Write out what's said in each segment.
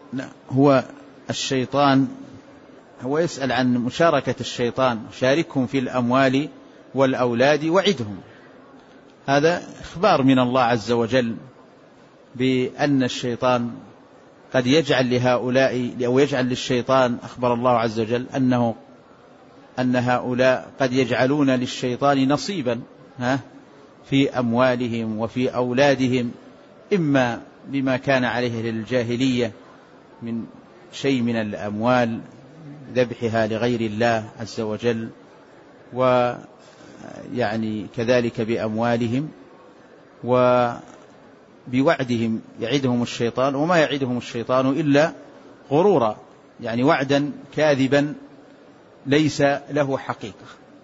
هو الشيطان، هو يسأل عن مشاركة الشيطان، شاركهم في الأموال والأولاد وعدهم. هذا إخبار من الله عز وجل بأن الشيطان قد يجعل لهؤلاء، أو يجعل للشيطان، أخبر الله عز وجل أن هؤلاء قد يجعلون للشيطان نصيبا في أموالهم وفي أولادهم، إما بما كان عليه للجاهلية من شيء من الأموال ذبحها لغير الله عز وجل، ويعني كذلك بأموالهم، وبوعدهم يعدهم الشيطان، وما يعدهم الشيطان إلا غرورا، يعني وعدا كاذبا ليس له حقيقة.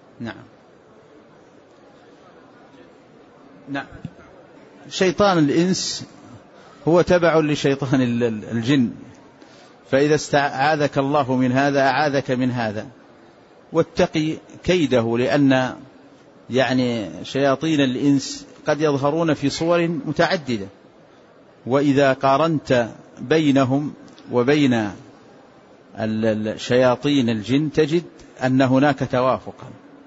نعم. شيطان الإنس هو تبع لشيطان الجن، فإذا استعاذك الله من هذا أعاذك من هذا، واتقي كيده، لأن يعني شياطين الإنس قد يظهرون في صور متعددة، وإذا قارنت بينهم وبين الشياطين الجن تجد أن هناك توافقا.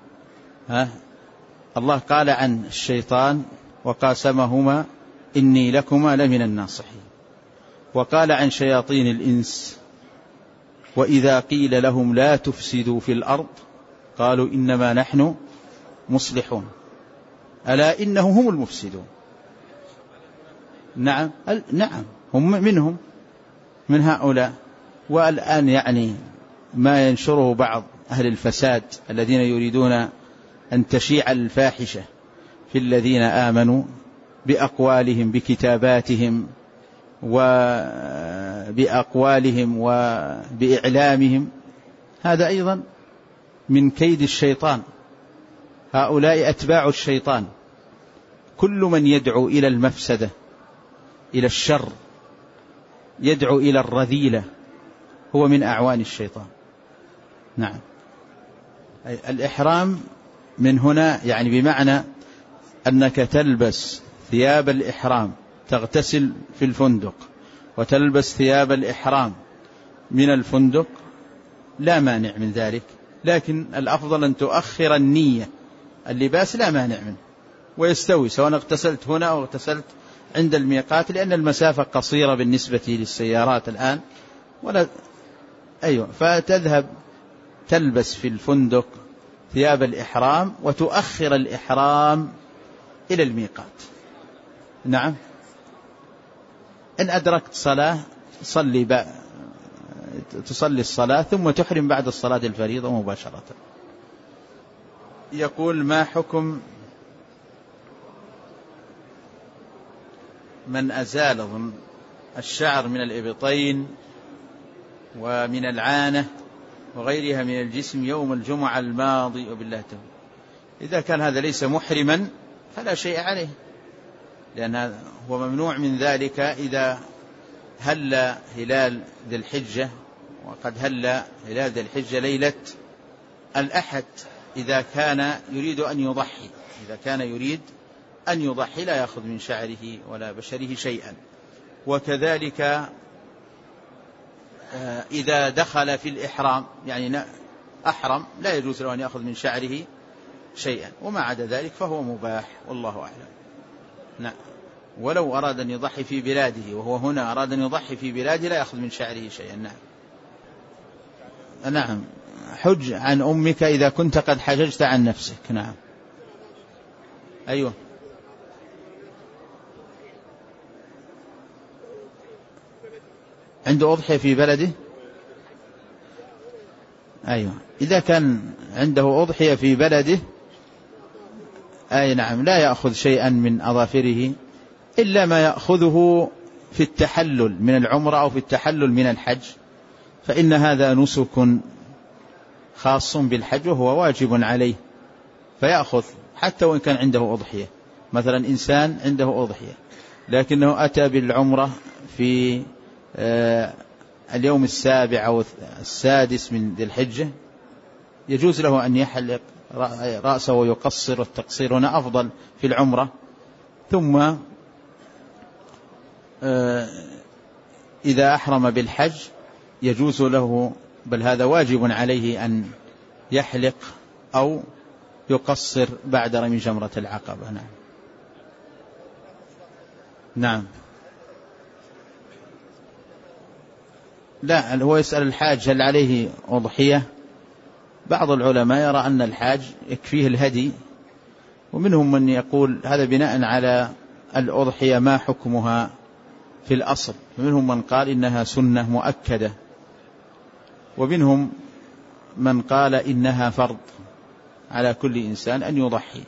الله قال عن الشيطان وقاسمهما إني لكما لمن الناصحين، وقال عن شياطين الإنس وإذا قيل لهم لا تفسدوا في الأرض قالوا إنما نحن مصلحون ألا إنهم هم المفسدون. نعم هم منهم، من هؤلاء. والآن يعني ما ينشره بعض أهل الفساد الذين يريدون أن تشيع الفاحشة في الذين آمنوا بأقوالهم بكتاباتهم وبأقوالهم وبإعلامهم، هذا أيضا من كيد الشيطان. هؤلاء أتباع الشيطان، كل من يدعو إلى المفسدة، إلى الشر، يدعو إلى الرذيلة، هو من أعوان الشيطان. نعم. الإحرام من هنا يعني بمعنى أنك تلبس ثياب الإحرام، تغتسل في الفندق وتلبس ثياب الإحرام من الفندق، لا مانع من ذلك، لكن الأفضل أن تؤخر النية. اللباس لا مانع منه ويستوي سواء اغتسلت هنا أو اغتسلت عند الميقات، لأن المسافة قصيرة بالنسبة للسيارات الآن فتذهب تلبس في الفندق ثياب الإحرام وتؤخر الإحرام إلى الميقات. نعم. إن أدركت صلاة تصلي الصلاة ثم تحرم بعد الصلاة الفريضة مباشرة. يقول ما حكم من أزال الشعر من الإبطين ومن العانة وغيرها من الجسم يوم الجمعة الماضي وبالله توفيق؟ إذا كان هذا ليس محرما فلا شيء عليه، لأن هو ممنوع من ذلك إذا هل هلال ذي الحجة، وقد هل هلال ذي الحجة ليلة الأحد، إذا كان يريد أن يضحي لا يأخذ من شعره ولا بشره شيئا. وكذلك إذا دخل في الإحرام يعني أحرم لا يجوز له أن يأخذ من شعره شيئا، وما عدا ذلك فهو مباح والله أعلم. نعم. ولو أراد أن يضحي في بلاده وهو هنا أراد أن يضحي في بلاده لا يأخذ من شعره شيئا. نعم. حج عن أمك إذا كنت قد حججت عن نفسك. نعم. أيوه. عنده أضحية في بلده. أيوه. إذا كان عنده أضحية في بلده نعم لا يأخذ شيئا من أظافره إلا ما يأخذه في التحلل من العمرة أو في التحلل من الحج، فإن هذا نسك خاص بالحج وهو واجب عليه، فيأخذ حتى وإن كان عنده أضحية. مثلا إنسان عنده أضحية لكنه أتى بالعمرة في اليوم 7 أو 6 من ذي الحجة، يجوز له أن يحلق رأسه ويقصر، والتقصير هنا أفضل في العمرة. ثم إذا أحرم بالحج يجوز له، بل هذا واجب عليه، أن يحلق أو يقصر بعد رمي جمرة العقبة. نعم. نعم. لا، هو يسأل الحاج هل عليه أضحية. بعض العلماء يرى أن الحاج يكفيه الهدي، ومنهم من يقول هذا بناء على الأضحية ما حكمها في الأصل، ومنهم من قال إنها سنة مؤكدة، ومنهم من قال إنها فرض على كل إنسان أن يضحي،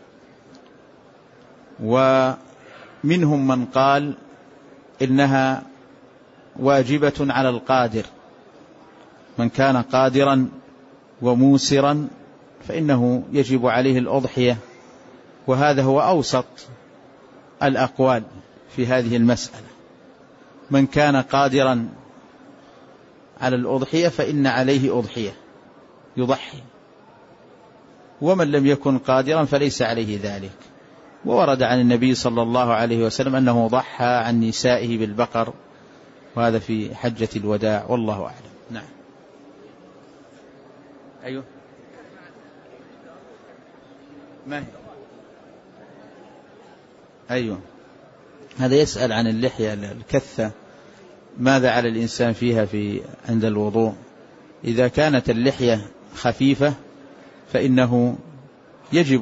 ومنهم من قال إنها واجبة على القادر، من كان قادرا وموسرا فإنه يجب عليه الأضحية، وهذا هو أوسط الأقوال في هذه المسألة. من كان قادرا على الأضحية فإن عليه أضحية يضحي، ومن لم يكن قادرا فليس عليه ذلك. وورد عن النبي صلى الله عليه وسلم أنه ضحى عن نسائه بالبقر، وهذا في حجة الوداع، والله أعلم. نعم. أيوه. ما هي؟ أيوه. هذا يسأل عن اللحية الكثة، ماذا على الإنسان فيها عند الوضوء؟ إذا كانت اللحية خفيفة فإنه يجب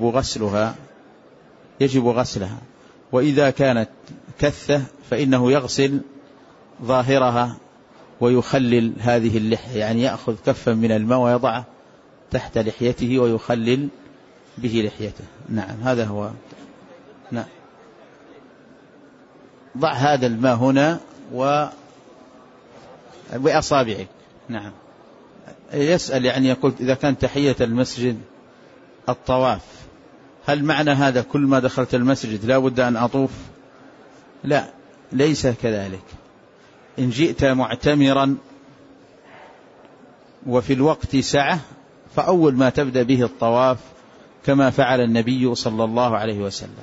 غسلها، وإذا كانت كثة فإنه يغسل ظاهرها ويخلل هذه اللحية، يعني يأخذ كفا من الماء ويضعه تحت لحيته ويخلل به لحيته. نعم، هذا هو. نعم. ضع هذا الماء هنا بأصابعك. نعم. يسأل يعني يقول إذا كان تحية المسجد الطواف، هل معنى هذا كل ما دخلت المسجد لا بد أن أطوف؟ لا، ليس كذلك. إن جئت معتمرا وفي الوقت سعة فأول ما تبدأ به الطواف كما فعل النبي صلى الله عليه وسلم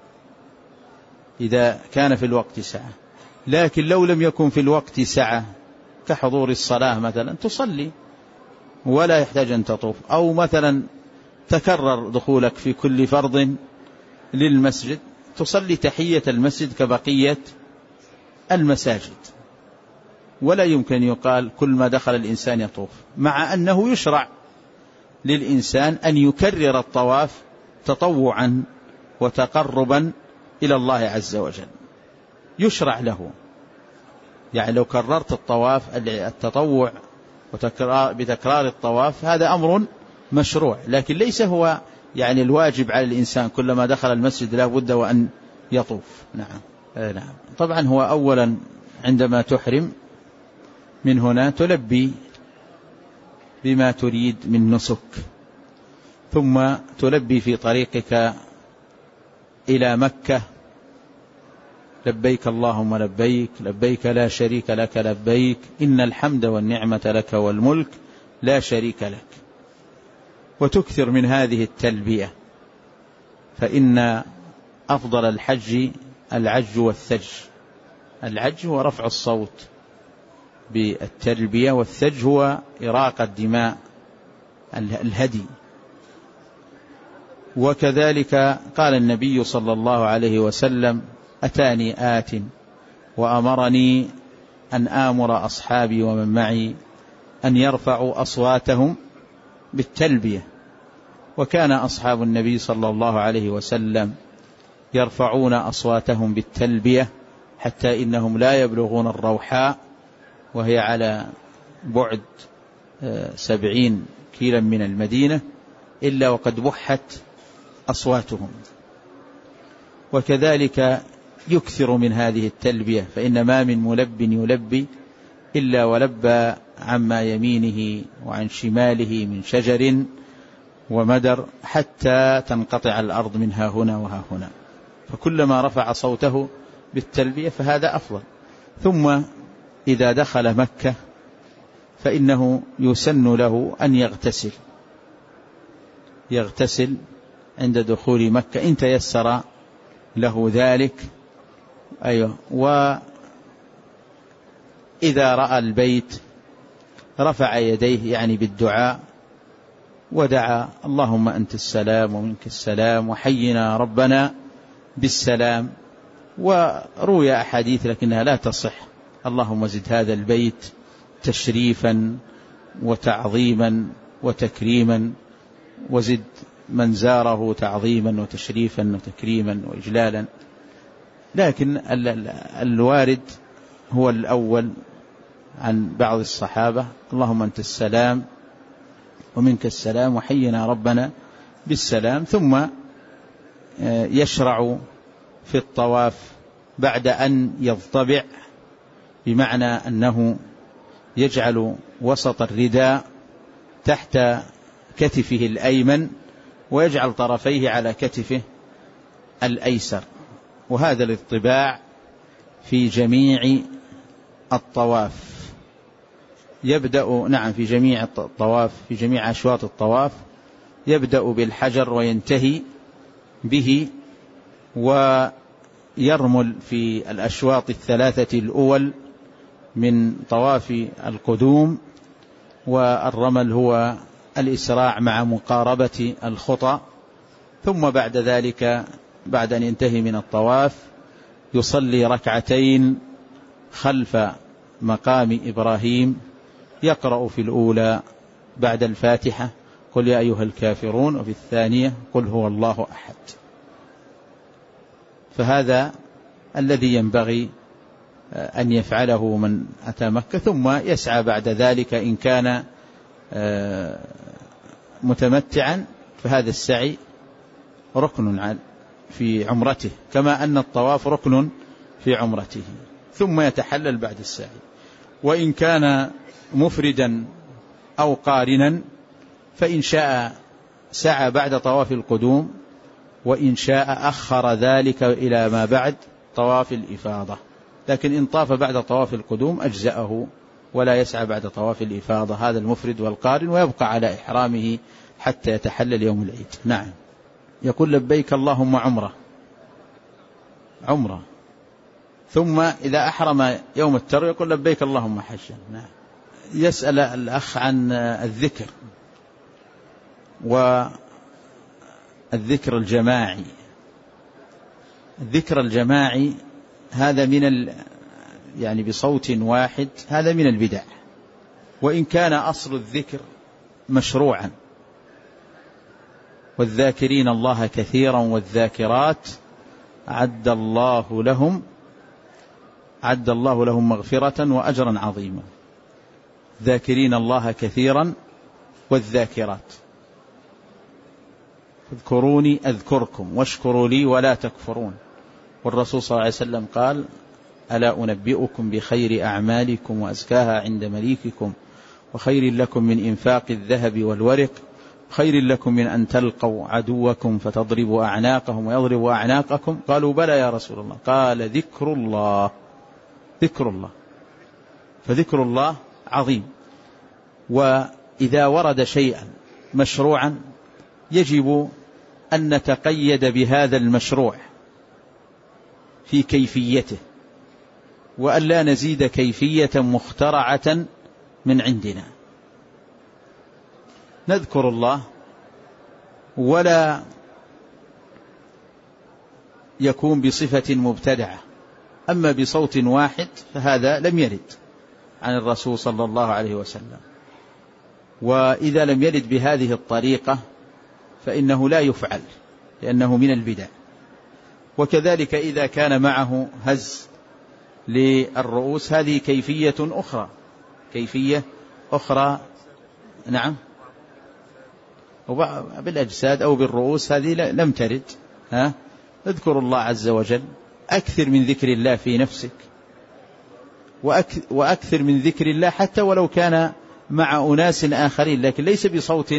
إذا كان في الوقت سعة. لكن لو لم يكن في الوقت سعة كحضور الصلاة مثلا تصلي ولا يحتاج أن تطوف، أو مثلا تكرر دخولك في كل فرض للمسجد تصلي تحية المسجد كبقية المساجد، ولا يمكن يقال كل ما دخل الإنسان يطوف، مع أنه يشرع للإنسان أن يكرر الطواف تطوعا وتقربا إلى الله عز وجل، يشرع له. يعني لو كررت الطواف التطوع بتكرار الطواف هذا أمر مشروع، لكن ليس هو يعني الواجب على الإنسان كلما دخل المسجد لا بد وأن يطوف. نعم. طبعا هو أولا عندما تحرم من هنا تلبي بما تريد من نسك، ثم تلبي في طريقك إلى مكة لبيك اللهم لبيك، لبيك لا شريك لك لبيك، إن الحمد والنعمة لك والملك لا شريك لك. وتكثر من هذه التلبية، فإن أفضل الحج العج والثج. العج هو رفع الصوت بالتلبية، والثج هو إراقة الدماء الهدي. وكذلك قال النبي صلى الله عليه وسلم أتاني آت وأمرني أن آمر أصحابي ومن معي أن يرفعوا أصواتهم بالتلبية، وكان أصحاب النبي صلى الله عليه وسلم يرفعون أصواتهم بالتلبية حتى إنهم لا يبلغون الروحاء، وهي على بعد 70 كيلا من المدينة، إلا وقد بحت أصواتهم. وكذلك يكثر من هذه التلبية، فإن ما من ملب يلبي إلا ولبى عما يمينه وعن شماله من شجر ومدر حتى تنقطع الأرض منها هنا وها هنا، فكلما رفع صوته بالتلبية فهذا أفضل. ثم إذا دخل مكة فإنه يسن له أن يغتسل عند دخول مكة إن تيسر له ذلك. أيوة. إذا رأى البيت رفع يديه يعني بالدعاء ودعا اللهم أنت السلام ومنك السلام وحينا ربنا بالسلام. وروي أحاديث لكنها لا تصح: اللهم زد هذا البيت تشريفا وتعظيما وتكريما، وزد من زاره تعظيما وتشريفا وتكريما وإجلالا. لكن الوارد هو الأول عن بعض الصحابة: اللهم أنت السلام ومنك السلام وحينا ربنا بالسلام. ثم يشرع في الطواف بعد أن يضطبع، بمعنى أنه يجعل وسط الرداء تحت كتفه الأيمن ويجعل طرفيه على كتفه الأيسر. وهذا الاضطباع في جميع الطواف يبدأ في جميع الطواف، في جميع أشواط الطواف يبدأ بالحجر وينتهي به، ويرمل في الأشواط الثلاثة الأول من طواف القدوم. والرمل هو الإسراع مع مقاربة الخطى. ثم بعد ذلك بعد أن ينتهي من الطواف يصلي ركعتين خلف مقام إبراهيم، يقرأ في الأولى بعد الفاتحة قل يا أيها الكافرون، وفي الثانية قل هو الله أحد. فهذا الذي ينبغي أن يفعله من أتى مكة. ثم يسعى بعد ذلك إن كان متمتعا، فهذا السعي ركن في عمرته، كما أن الطواف ركن في عمرته. ثم يتحلل بعد السعي. وإن كان مفردا أو قارنا فإن شاء سعى بعد طواف القدوم، وإن شاء أخر ذلك إلى ما بعد طواف الإفاضة. لكن إن طاف بعد طواف القدوم أجزأه ولا يسعى بعد طواف الإفاضة، هذا المفرد والقارن، ويبقى على إحرامه حتى يتحلل يوم العيد. نعم. يقول لبيك اللهم عمرة، ثم إذا أحرم يوم التروية يقول لبيك اللهم حجا. نعم. يسأل الأخ عن الذكر والذكر الجماعي. الذكر الجماعي هذا يعني بصوت واحد، هذا من البدع، وإن كان أصل الذكر مشروعا. والذاكرين الله كثيرا والذاكرات أعد الله لهم مغفرة وأجرا عظيما. ذاكرين الله كثيرا والذاكرات. اذكروني أذكركم واشكروا لي ولا تكفرون. والرسول صلى الله عليه وسلم قال: ألا أنبئكم بخير أعمالكم وأزكاها عند مليككم، وخير لكم من إنفاق الذهب والورق، خير لكم من أن تلقوا عدوكم فتضربوا أعناقهم ويضربوا أعناقكم. قالوا: بلى يا رسول الله. قال: ذكر الله. فذكر الله عظيم. وإذا ورد شيئا مشروعا يجب أن نتقيد بهذا المشروع في كيفيته، وأن لا نزيد كيفية مخترعة من عندنا. نذكر الله ولا يكون بصفة مبتدعة. أما بصوت واحد فهذا لم يرد عن الرسول صلى الله عليه وسلم. وإذا لم يرد بهذه الطريقة فإنه لا يفعل، لأنه من البدع. وكذلك إذا كان معه هز للرؤوس، هذه كيفية أخرى. نعم. بالأجساد أو بالرؤوس هذه لم ترد. اذكر الله عز وجل، أكثر من ذكر الله في نفسك، وأكثر من ذكر الله حتى ولو كان مع أناس آخرين، لكن ليس بصوت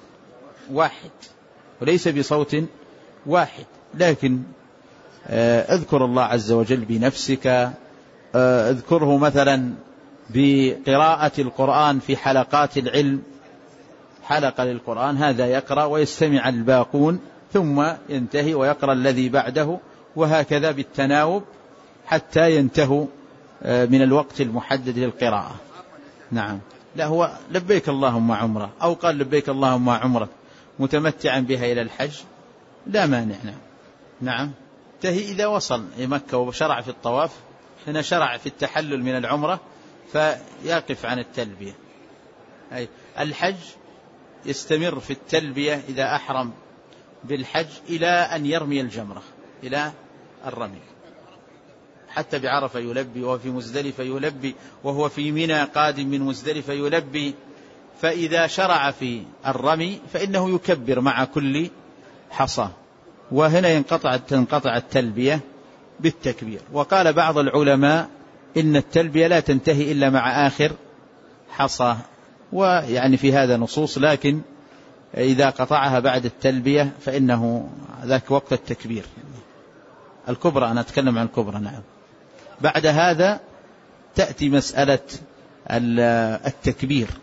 واحد. لكن اذكر الله عز وجل بنفسك. اذكره مثلا بقراءة القرآن في حلقات العلم، حلقة للقرآن، هذا يقرأ ويستمع الباقون، ثم ينتهي ويقرأ الذي بعده، وهكذا بالتناوب حتى ينتهوا من الوقت المحدد للقراءة. نعم. لا، هو لبيك اللهم عمرة، أو قال لبيك اللهم عمرة متمتعا بها إلى الحج، لا مانع. نعم. نعم. تهي إذا وصل مكة وشرع في الطواف، هنا شرع في التحلل من العمرة فيقف عن التلبية. أي الحج يستمر في التلبية إذا أحرم بالحج إلى أن يرمي الجمرة، إلى الرمي. حتى بعرفة يلبي، وهو في مزدلفة يلبي، وهو في منى قادم من مزدلفة يلبي. فإذا شرع في الرمي فإنه يكبر مع كل حصى، وهنا تنقطع التلبية بالتكبير. وقال بعض العلماء إن التلبية لا تنتهي إلا مع آخر حصى، ويعني في هذا نصوص، لكن إذا قطعها بعد التلبية فإنه ذاك وقت التكبير الكبرى. أنا أتكلم عن الكبرى. نعم. بعد هذا تأتي مسألة التكبير.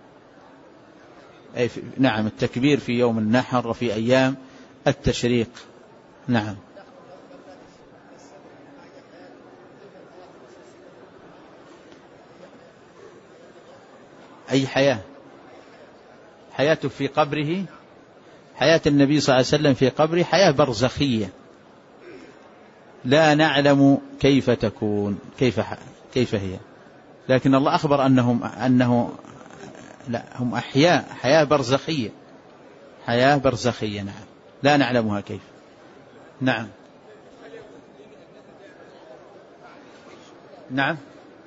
نعم، التكبير في يوم النحر وفي أيام التشريق. نعم. أي حياته في قبره، حياة النبي صلى الله عليه وسلم في قبره حياة برزخية لا نعلم كيف تكون، كيف هي، لكن الله أخبر أنه لا، هم أحياء، حياة برزخية. نعم. لا نعلمها كيف. نعم. نعم.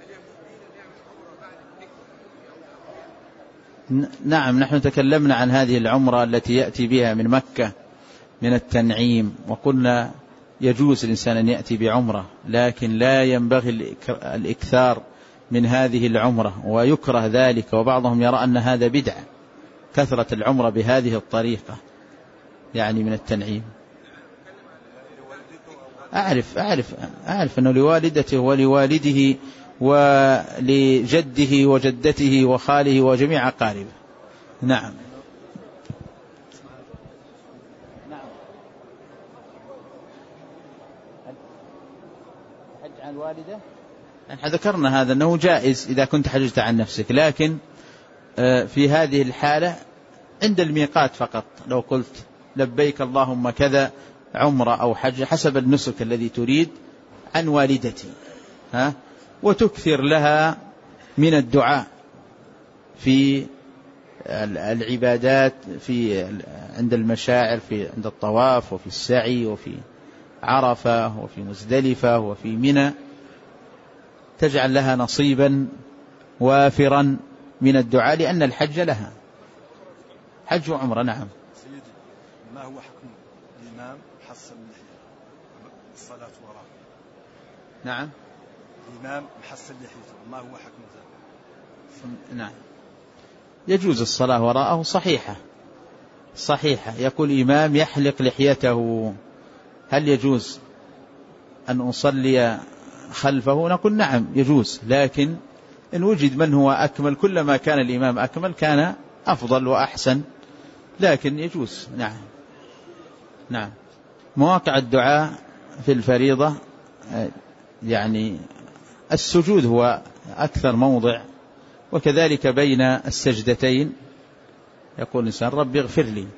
نعم. نحن تكلمنا عن هذه العمرة التي يأتي بها من مكة من التنعيم، وقلنا يجوز الإنسان أن يأتي بعمرة، لكن لا ينبغي الإكثار من هذه العمرة، ويكره ذلك. وبعضهم يرى أن هذا بدعة، كثرة العمرة بهذه الطريقة يعني من التنعيم. أعرف أنه لوالدته ولوالده ولجده وجدته وخاله وجميع أقاربه. نعم. حج عن الوالدة، نحن ذكرنا هذا أنه جائز إذا كنت حججت عن نفسك، لكن في هذه الحالة عند الميقات فقط. لو قلت لبيك اللهم كذا عمرة أو حج حسب النسك الذي تريد عن والدتي، وتكثر لها من الدعاء في العبادات، عند المشاعر، عند الطواف، وفي السعي، وفي عرفة، وفي مزدلفة، وفي منى، تجعل لها نصيبا وافرا من الدعاء، لأن الحج لها حج وعمرة. نعم. سيدي، ما هو حكم الإمام محصل لحيته الصلاة وراءه؟ نعم. الإمام محصل لحيته، ما هو حكم ذلك؟ نعم. يجوز الصلاة وراءه، صحيحة. يقول إمام يحلق لحيته، هل يجوز أن أصلي خلفه؟ نقول نعم يجوز، لكن إن وجد من هو أكمل، كلما كان الإمام أكمل كان أفضل وأحسن، لكن يجوز. نعم. نعم. مواقع الدعاء في الفريضة، يعني السجود هو أكثر موضع، وكذلك بين السجدتين يقول الإنسان ربي اغفر لي،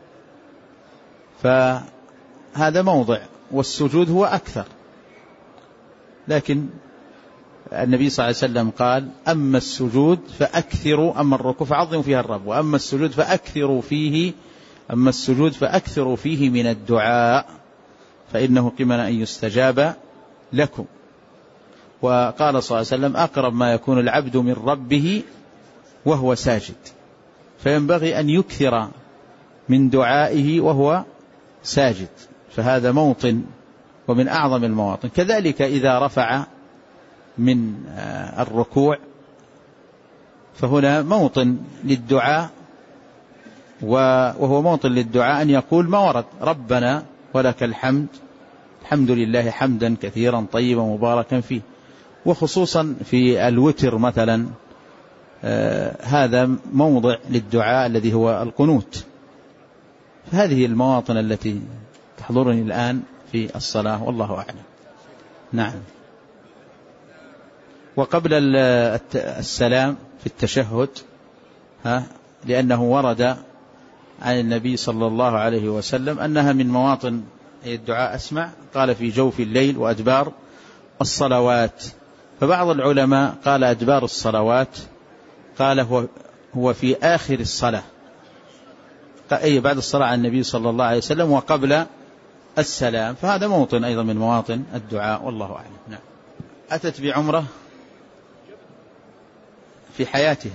فهذا موضع، والسجود هو أكثر. لكن النبي صلى الله عليه وسلم قال أما السجود فأكثروا، أما الركوع فعظموا فيها الرب، وأما السجود فأكثروا فيه من الدعاء، فإنه قمن أن يستجاب لكم. وقال صلى الله عليه وسلم أقرب ما يكون العبد من ربه وهو ساجد، فينبغي أن يكثر من دعائه وهو ساجد، فهذا موطن ومن أعظم المواطن. كذلك إذا رفع من الركوع فهنا موطن للدعاء، وهو موطن للدعاء أن يقول ما ورد ربنا ولك الحمد، الحمد لله حمدا كثيرا طيبا مباركا فيه. وخصوصا في الوتر مثلا هذا موضع للدعاء الذي هو القنوت. فهذه المواطن التي تحضرني الآن في الصلاة، والله أعلم. نعم. وقبل السلام في التشهد، لأنه ورد عن النبي صلى الله عليه وسلم أنها من مواطن الدعاء. أسمع قال في جوف الليل وأدبار الصلوات. فبعض العلماء قال أدبار الصلوات، قال هو في آخر الصلاة، أي بعد الصلاة على النبي صلى الله عليه وسلم وقبل السلام، فهذا موطن أيضا من مواطن الدعاء، والله أعلم. نعم. أتت بعمرة في حياتها،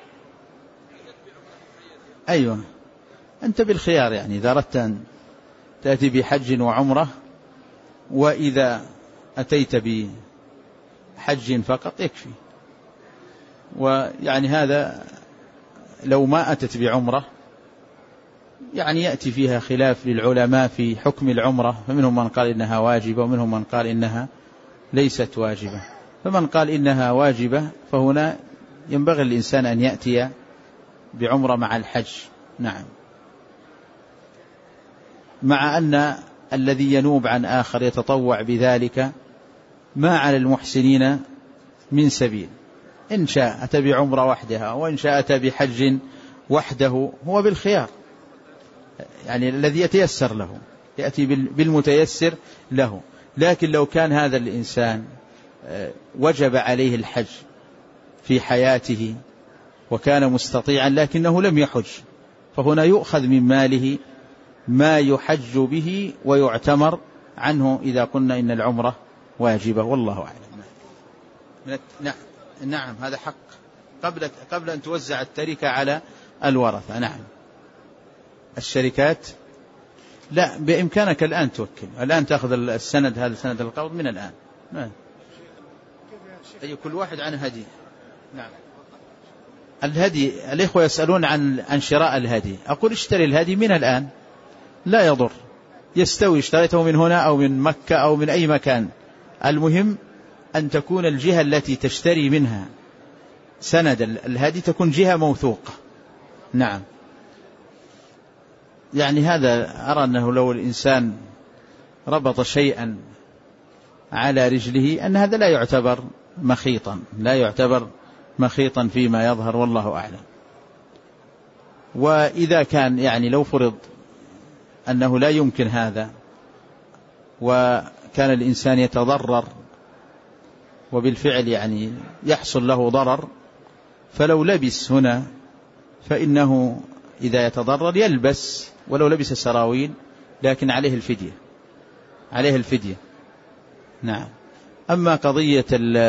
أيوة، أنت بالخيار، يعني إذا أردت أن تأتي بحج وعمرة، وإذا أتيت بحج فقط يكفي. ويعني هذا لو ما أتت بعمرة يعني يأتي فيها خلاف للعلماء في حكم العمرة، فمنهم من قال إنها واجبة ومنهم من قال إنها ليست واجبة. فمن قال إنها واجبة فهنا ينبغي الإنسان أن يأتي بعمرة مع الحج. نعم، مع أن الذي ينوب عن آخر يتطوع بذلك ما على المحسنين من سبيل، إن شاء أتى بعمرة وحدها وإن شاء أتى بحج وحده، هو بالخيار، يعني الذي يتيسر له يأتي بالمتيسر له. لكن لو كان هذا الإنسان وجب عليه الحج في حياته وكان مستطيعا لكنه لم يحج، فهنا يؤخذ من ماله ما يحج به ويعتمر عنه إذا قلنا إن العمرة واجبة، والله أعلم. نعم، هذا حق قبل أن توزع التركة على الورثة. نعم. الشركات لا، بإمكانك الآن توكل، الآن تأخذ السند، هذا سند القبض من الآن. أي كل واحد عن هدي. نعم. الهدي، الإخوة يسألون عن شراء الهدي، أقول اشتري الهدي من الآن، لا يضر، يستوي اشتريته من هنا أو من مكة أو من أي مكان، المهم أن تكون الجهة التي تشتري منها سند الهدي تكون جهة موثوقة. نعم، يعني هذا أرى أنه لو الإنسان ربط شيئا على رجله أن هذا لا يعتبر مخيطا، لا يعتبر مخيطا فيما يظهر، والله أعلم. وإذا كان يعني لو فرض أنه لا يمكن هذا وكان الإنسان يتضرر وبالفعل يعني يحصل له ضرر، فلو لبس هنا فإنه إذا يتضرر يلبس ولو لبس سراويل، لكن عليه الفدية، عليه الفدية. نعم. أما قضية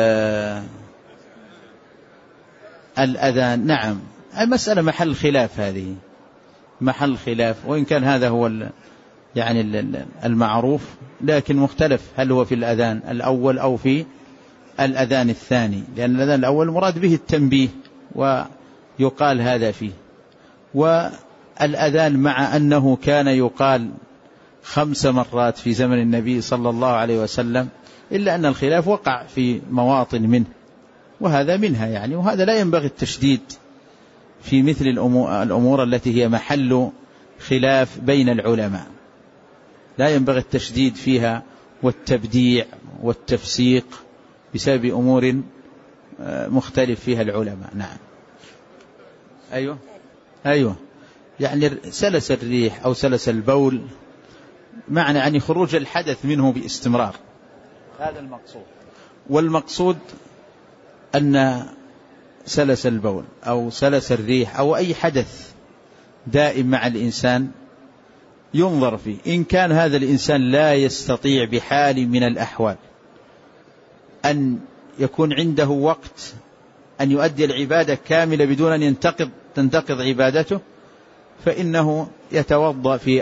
الأذان، نعم، المسألة محل خلاف، هذه محل خلاف، وإن كان هذا هو يعني المعروف، لكن مختلف هل هو في الأذان الأول أو في الأذان الثاني، لأن الأذان الأول مراد به التنبيه ويقال هذا فيه، والأذان مع أنه كان يقال 5 مرات في زمن النبي صلى الله عليه وسلم، إلا أن الخلاف وقع في مواطن منه، وهذا منها يعني، وهذا لا ينبغي التشديد في مثل الأمور التي هي محل خلاف بين العلماء، لا ينبغي التشديد فيها والتبديع والتفسيق بسبب أمور مختلف فيها العلماء. نعم. أيوة، يعني سلس الريح أو سلس البول معنى يعني خروج الحدث منه باستمرار، هذا المقصود. والمقصود أن سلس البول أو سلس الريح أو أي حدث دائم مع الإنسان ينظر فيه، إن كان هذا الإنسان لا يستطيع بحال من الأحوال أن يكون عنده وقت أن يؤدي العبادة كاملة بدون أن تنتقض عبادته، فإنه يتوضأ في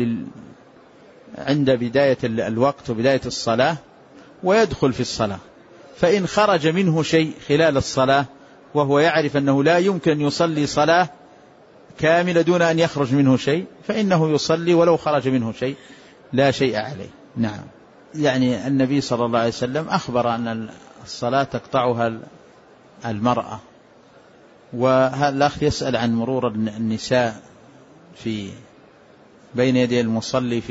عند بداية الوقت وبداية الصلاة ويدخل في الصلاة، فإن خرج منه شيء خلال الصلاة وهو يعرف أنه لا يمكن أن يصلي صلاة كاملة دون أن يخرج منه شيء، فإنه يصلي ولو خرج منه شيء لا شيء عليه. نعم. يعني النبي صلى الله عليه وسلم أخبر أن الصلاة تقطعها المرأة، والأخ يسأل عن مرور النساء بين يدي المصلي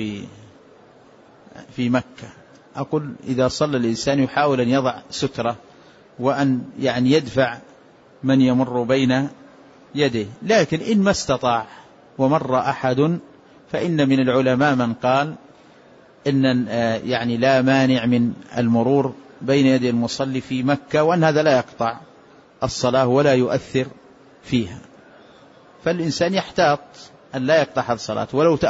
في مكة. أقول إذا صلى الإنسان يحاول أن يضع سترة وأن يعني يدفع من يمر بين يديه. لكن إن ما استطاع ومر أحد فإن من العلماء من قال إن يعني لا مانع من المرور بين يدي المصلي في مكة، وأن هذا لا يقطع الصلاة ولا يؤثر فيها. فالإنسان يحتاط أن لا يقطع الصلاة،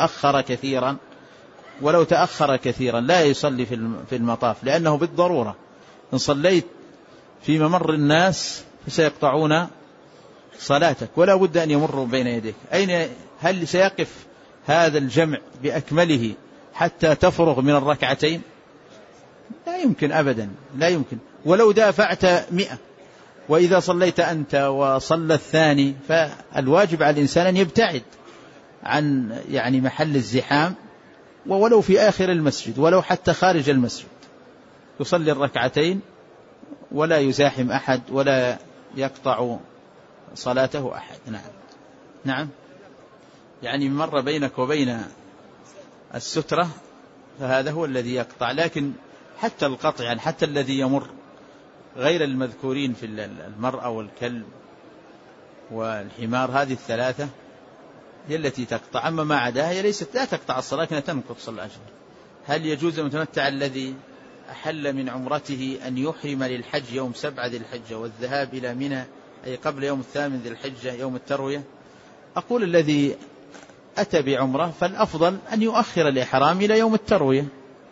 ولو تأخر كثيرا لا يصلي في المطاف، لأنه بالضرورة إن صليت في ممر الناس فسيقطعون صلاتك ولا بد أن يمروا بين يديك. هل سيقف هذا الجمع بأكمله حتى تفرغ من الركعتين؟ لا يمكن أبدا، لا يمكن. ولو دافعت 100 وإذا صليت أنت وصلى الثاني، فالواجب على الإنسان أن يبتعد عن يعني محل الزحام، ولو في آخر المسجد، ولو حتى خارج المسجد، يصلي الركعتين ولا يزاحم أحد ولا يقطع صلاته أحد. نعم يعني مر بينك وبين السترة فهذا هو الذي يقطع. لكن حتى القطع يعني حتى الذي يمر غير المذكورين في المرأة والكلب والحمار، هذه الثلاثة هي التي تقطع. أما ما عداها هي لا تقطع الصلاة لكنها تنقص الأجر. هل يجوز المتمتع الذي أحل من عمرته أن يحرم للحج يوم 7 ذي الحجة والذهاب إلى منى أي قبل يوم 8 ذي الحجة يوم التروية؟ أقول الذي أتى بعمرة فالأفضل أن يؤخر الإحرام إلى يوم التروية،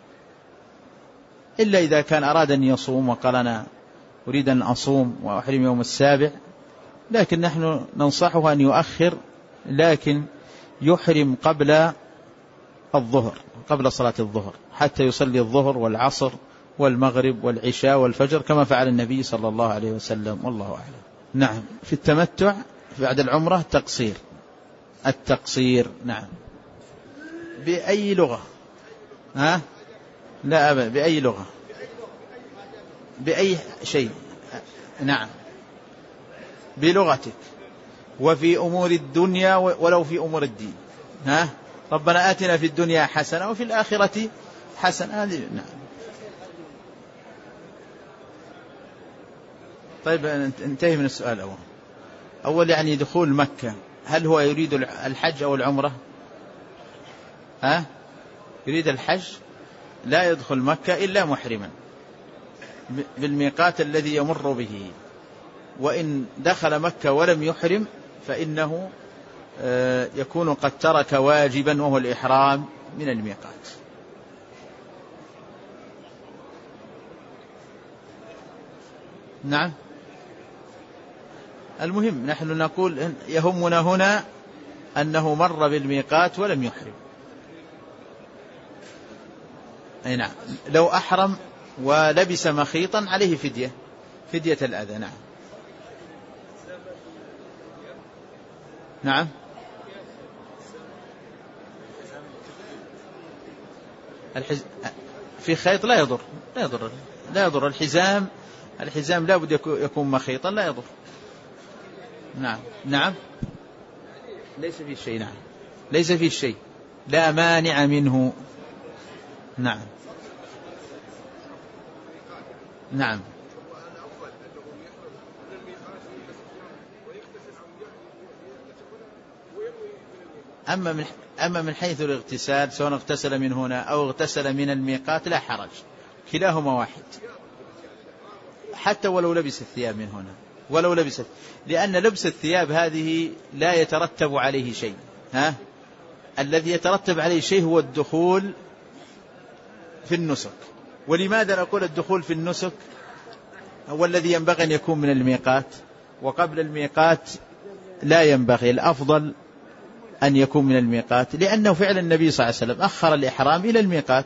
إلا إذا كان أراد أن يصوم وقال أنا أريد أن أصوم وأحرم يوم 7. لكن نحن ننصحه أن يؤخر، لكن يحرم قبل الظهر، قبل صلاة الظهر، حتى يصلي الظهر والعصر والمغرب والعشاء والفجر كما فعل النبي صلى الله عليه وسلم، والله أعلم. نعم في التمتع بعد العمرة التقصير. نعم بأي لغة؟ لا أبدا، بأي لغة، بأي شيء. نعم بلغتك، وفي أمور الدنيا ولو في أمور الدين. ربنا آتنا في الدنيا حسنة وفي الآخرة حسنة. نعم. طيب انتهي من السؤال أول يعني دخول مكة، هل هو يريد الحج أو العمرة؟ يريد الحج لا يدخل مكة إلا محرما بالميقات الذي يمر به، وإن دخل مكة ولم يحرم فإنه يكون قد ترك واجبا وهو الإحرام من الميقات. نعم المهم نحن نقول يهمنا هنا أنه مر بالميقات ولم يحرم. أي نعم لو أحرم ولبس مخيطا عليه فدية الأذى. نعم في خيط لا يضر الحزام لا بد يكون مخيطا لا يضر. نعم ليس فيه شيء. ليس فيه شيء، لا مانع منه. نعم أما من حيث الاغتسال سواء اغتسل من هنا أو اغتسل من الميقات لا حرج، كلاهما واحد، حتى ولو لبس الثياب من هنا لأن لبس الثياب هذه لا يترتب عليه شيء. الذي يترتب عليه شيء هو الدخول في النسك. ولماذا نقول الدخول في النسك هو الذي ينبغي أن يكون من الميقات، وقبل الميقات لا ينبغي، الأفضل أن يكون من الميقات، لأنه فعل النبي صلى الله عليه وسلم أخر الإحرام إلى الميقات.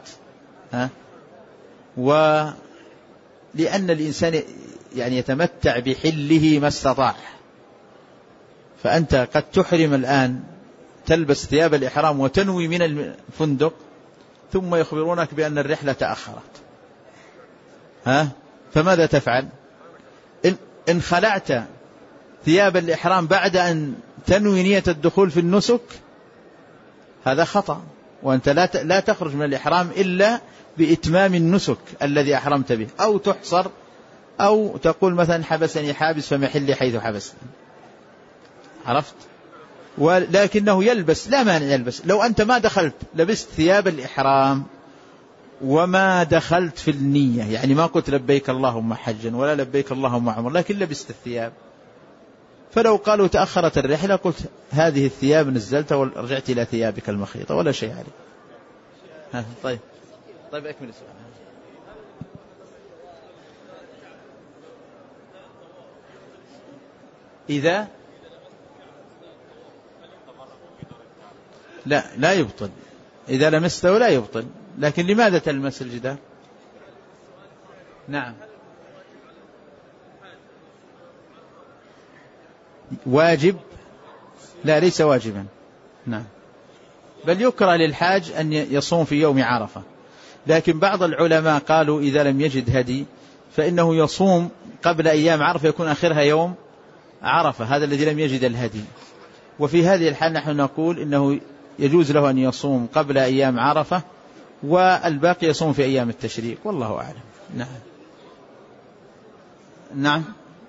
ولأن الإنسان يعني يتمتع بحله ما استطاع، فأنت قد تحرم الآن تلبس ثياب الإحرام وتنوي من الفندق ثم يخبرونك بأن الرحلة تأخرت، فماذا تفعل؟ إن خلعت ثياب الإحرام بعد أن تنوي نية الدخول في النسك هذا خطأ، وأنت لا تخرج من الإحرام إلا بإتمام النسك الذي أحرمت به، أو تحصر أو تقول مثلا حبسني حابس فمحلي حيث حبسني، عرفت؟ ولكنه يلبس، لا مانع يلبس. لو أنت ما دخلت لبست ثياب الإحرام وما دخلت في النية، يعني ما قلت لبيك اللهم حجا ولا لبيك اللهم عمر، لكن لبست الثياب، فلو قالوا تأخرت الرحلة قلت هذه الثياب نزلتها ورجعت إلى ثيابك المخيطة ولا شيء عليه. طيب أكمل السؤال. إذا لا يبطل، إذا لمسته لا يبطل، لكن لماذا تلمس الجدار؟ نعم، واجب؟ لا، ليس واجبا. نعم، بل يكره للحاج أن يصوم في يوم عرفة، لكن بعض العلماء قالوا إذا لم يجد هدي فإنه يصوم قبل أيام عرفة، يكون آخرها يوم عرفة، هذا الذي لم يجد الهدي. وفي هذه الحال نحن نقول إنه يجوز له أن يصوم قبل أيام عرفة، والباقي يصوم في أيام التشريق، والله أعلم. نعم.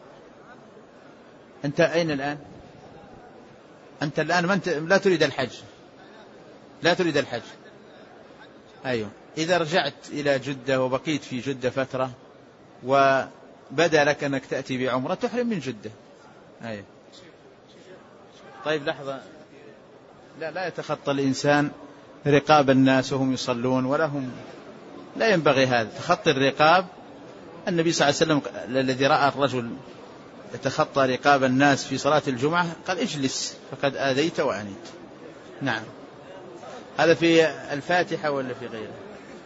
أنت أين الآن؟ أنت الآن لا تريد الحج، لا تريد الحج. أيوه، إذا رجعت إلى جدة وبقيت في جدة فترة وبدأ لك أنك تأتي بعمرة تحرم من جدة. أيوه. طيب لحظة، لا يتخطى الإنسان رقاب الناس وهم يصلون ولهم، لا ينبغي هذا تخطي الرقاب. النبي صلى الله عليه وسلم الذي رأى الرجل يتخطى رقاب الناس في صلاة الجمعة قال اجلس فقد آذيت وأنيت. نعم. هذا في الفاتحة ولا في غيره؟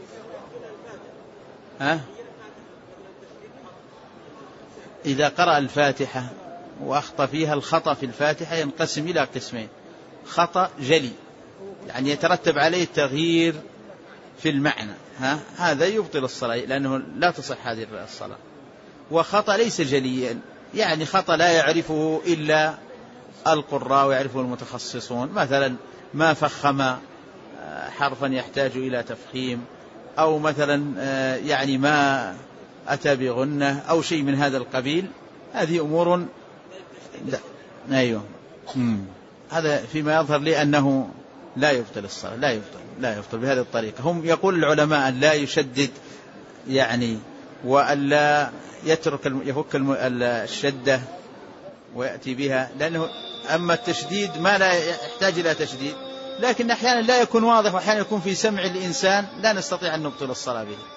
إذا قرأ الفاتحة وأخطأ فيها، الخطأ في الفاتحة ينقسم إلى قسمين: خطأ جلي يعني يترتب عليه تغيير في المعنى، هذا يبطل الصلاة لأنه لا تصح هذه الصلاة. وخطأ ليس جليا، يعني خطأ لا يعرفه إلا القراء ويعرفه المتخصصون، مثلا ما فخم حرفا يحتاج إلى تفخيم، أو مثلا يعني ما أتى بغنة أو شيء من هذا القبيل، هذه أمور لا. أيوه. هذا فيما يظهر لي أنه لا يبطل الصلاة، لا يبطل بهذه الطريقة. هم يقول العلماء أن لا يشدد يعني، وأن لا يفك الشدة ويأتي بها، لأنه أما التشديد ما لا يحتاج إلى تشديد، لكن أحيانا لا يكون واضح وأحيانا يكون في سمع الإنسان لا نستطيع أن نبطل الصلاة به.